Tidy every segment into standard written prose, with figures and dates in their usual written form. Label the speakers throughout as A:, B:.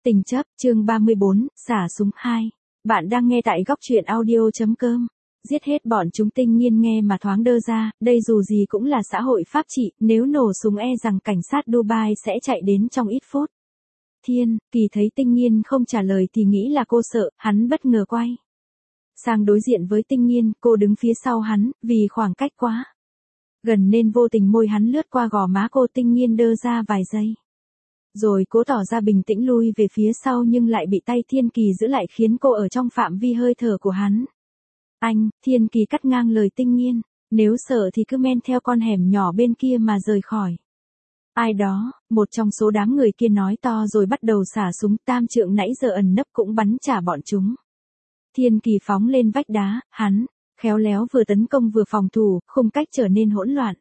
A: Tình chấp, chương 34, xả súng 2. Bạn đang nghe tại góc truyện audio.com. Giết hết bọn chúng Tinh Nhiên nghe mà thoáng đơ ra, đây dù gì cũng là xã hội pháp trị, nếu nổ súng e rằng cảnh sát Dubai sẽ chạy đến trong ít phút. Thiên Kỳ thấy Tinh Nhiên không trả lời thì nghĩ là cô sợ, hắn bất ngờ quay sang đối diện với Tinh Nhiên, cô đứng phía sau hắn, vì khoảng cách quá gần nên vô tình môi hắn lướt qua gò má cô. Tinh Nhiên đơ ra vài giây, rồi cố tỏ ra bình tĩnh lui về phía sau nhưng lại bị tay Thiên Kỳ giữ lại khiến cô ở trong phạm vi hơi thở của hắn. Anh, Thiên Kỳ cắt ngang lời Tinh Nhiên, nếu sợ thì cứ men theo con hẻm nhỏ bên kia mà rời khỏi. Ai đó, một trong số đám người kia nói to rồi bắt đầu xả súng. Tam Trượng nãy giờ ẩn nấp cũng bắn trả bọn chúng. Thiên Kỳ phóng lên vách đá, hắn khéo léo vừa tấn công vừa phòng thủ, khung cách trở nên hỗn loạn.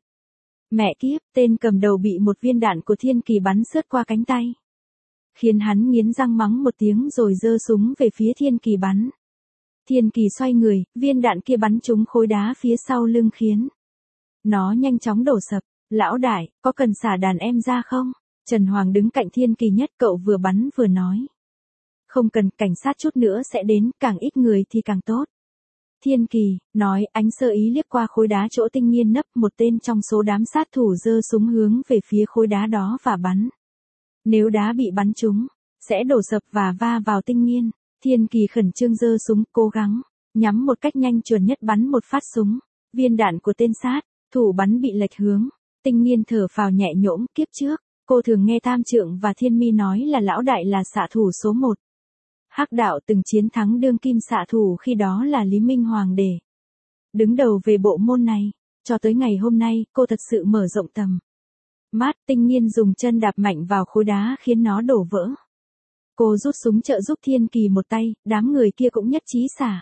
A: Mẹ kiếp, tên cầm đầu bị một viên đạn của Thiên Kỳ bắn sượt qua cánh tay, khiến hắn nghiến răng mắng một tiếng rồi giơ súng về phía Thiên Kỳ bắn. Thiên Kỳ xoay người, viên đạn kia bắn trúng khối đá phía sau lưng khiến nó nhanh chóng đổ sập. Lão đại, có cần xả đàn em ra không? Trần Hoàng đứng cạnh Thiên Kỳ nhất, cậu vừa bắn vừa nói. Không cần, cảnh sát chút nữa sẽ đến, càng ít người thì càng tốt. Thiên Kỳ nói, ánh sơ ý liếc qua khối đá chỗ Tinh Nhiên nấp, một tên trong số đám sát thủ giơ súng hướng về phía khối đá đó và bắn. Nếu đá bị bắn trúng, sẽ đổ sập và va vào Tinh Nhiên. Thiên Kỳ khẩn trương giơ súng, cố gắng nhắm một cách nhanh chuẩn nhất bắn một phát súng. Viên đạn của tên sát thủ bắn bị lệch hướng. Tinh Nhiên thở phào nhẹ nhõm. Kiếp trước, cô thường nghe Tam Trượng và Thiên Mi nói là lão đại là xạ thủ số 1. Hắc đạo từng chiến thắng đương kim xạ thủ khi đó là Lý Minh Hoàng để đứng đầu về bộ môn này. Cho tới ngày hôm nay, cô thật sự mở rộng tầm mắt. Tinh Nhiên dùng chân đạp mạnh vào khối đá khiến nó đổ vỡ. Cô rút súng trợ giúp Thiên Kỳ một tay, đám người kia cũng nhất trí xả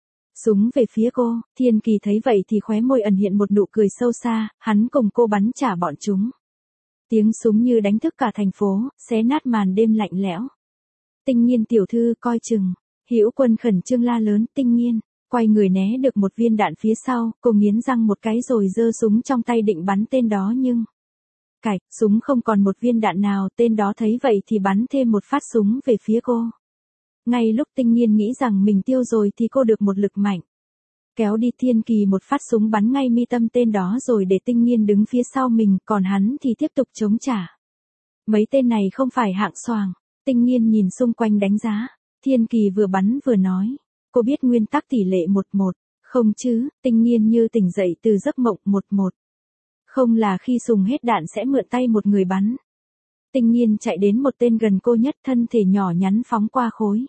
A: súng về phía cô. Thiên Kỳ thấy vậy thì khóe môi ẩn hiện một nụ cười sâu xa, hắn cùng cô bắn trả bọn chúng. Tiếng súng như đánh thức cả thành phố, xé nát màn đêm lạnh lẽo. Tinh Nhiên tiểu thư, coi chừng. Hữu Quân khẩn trương la lớn. Tinh Nhiên quay người né được một viên đạn phía sau, cô nghiến răng một cái rồi giơ súng trong tay định bắn tên đó nhưng cạch, súng không còn một viên đạn nào. Tên đó thấy vậy thì bắn thêm một phát súng về phía cô. Ngay lúc Tinh Nhiên nghĩ rằng mình tiêu rồi thì cô được một lực mạnh kéo đi. Thiên Kỳ một phát súng bắn ngay mi tâm tên đó rồi để Tinh Nhiên đứng phía sau mình, còn hắn thì tiếp tục chống trả. Mấy tên này không phải hạng xoàng. Tinh Nhiên nhìn xung quanh đánh giá. Thiên Kỳ vừa bắn vừa nói. Cô biết nguyên tắc tỷ lệ 1-1, không chứ? Tinh Nhiên như tỉnh dậy từ giấc mộng. 1-1. Không là khi súng hết đạn sẽ mượn tay một người bắn. Tinh Nhiên chạy đến một tên gần cô nhất, thân thể nhỏ nhắn phóng qua khối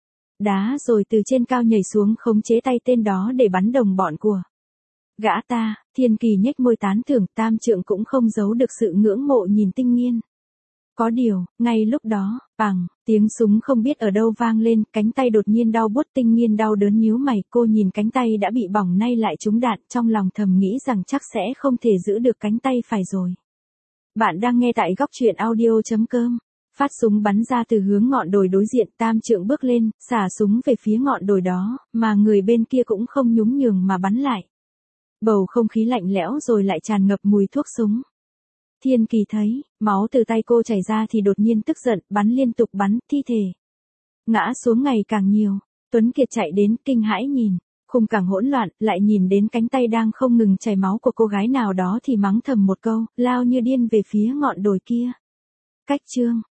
A: đá rồi từ trên cao nhảy xuống khống chế tay tên đó để bắn đồng bọn của gã ta. Thiên Kỳ nhếch môi tán thưởng. Tam Trượng cũng không giấu được sự ngưỡng mộ nhìn Tinh Nhiên. Có điều, ngay lúc đó, bằng tiếng súng không biết ở đâu vang lên, cánh tay đột nhiên đau buốt. Tinh Nhiên đau đớn nhíu mày, cô nhìn cánh tay đã bị bỏng nay lại trúng đạn, trong lòng thầm nghĩ rằng chắc sẽ không thể giữ được cánh tay phải rồi. Bạn đang nghe tại góc truyện audio.com. Phát súng bắn ra từ hướng ngọn đồi đối diện. Tam Trượng bước lên, xả súng về phía ngọn đồi đó, mà người bên kia cũng không nhún nhường mà bắn lại. Bầu không khí lạnh lẽo rồi lại tràn ngập mùi thuốc súng. Thiên Kỳ thấy máu từ tay cô chảy ra thì đột nhiên tức giận, bắn liên tục bắn. Thi thể ngã xuống ngày càng nhiều. Tuấn Kiệt chạy đến, kinh hãi nhìn khung cảnh hỗn loạn, lại nhìn đến cánh tay đang không ngừng chảy máu của cô gái nào đó thì mắng thầm một câu, lao như điên về phía ngọn đồi kia. Cách chương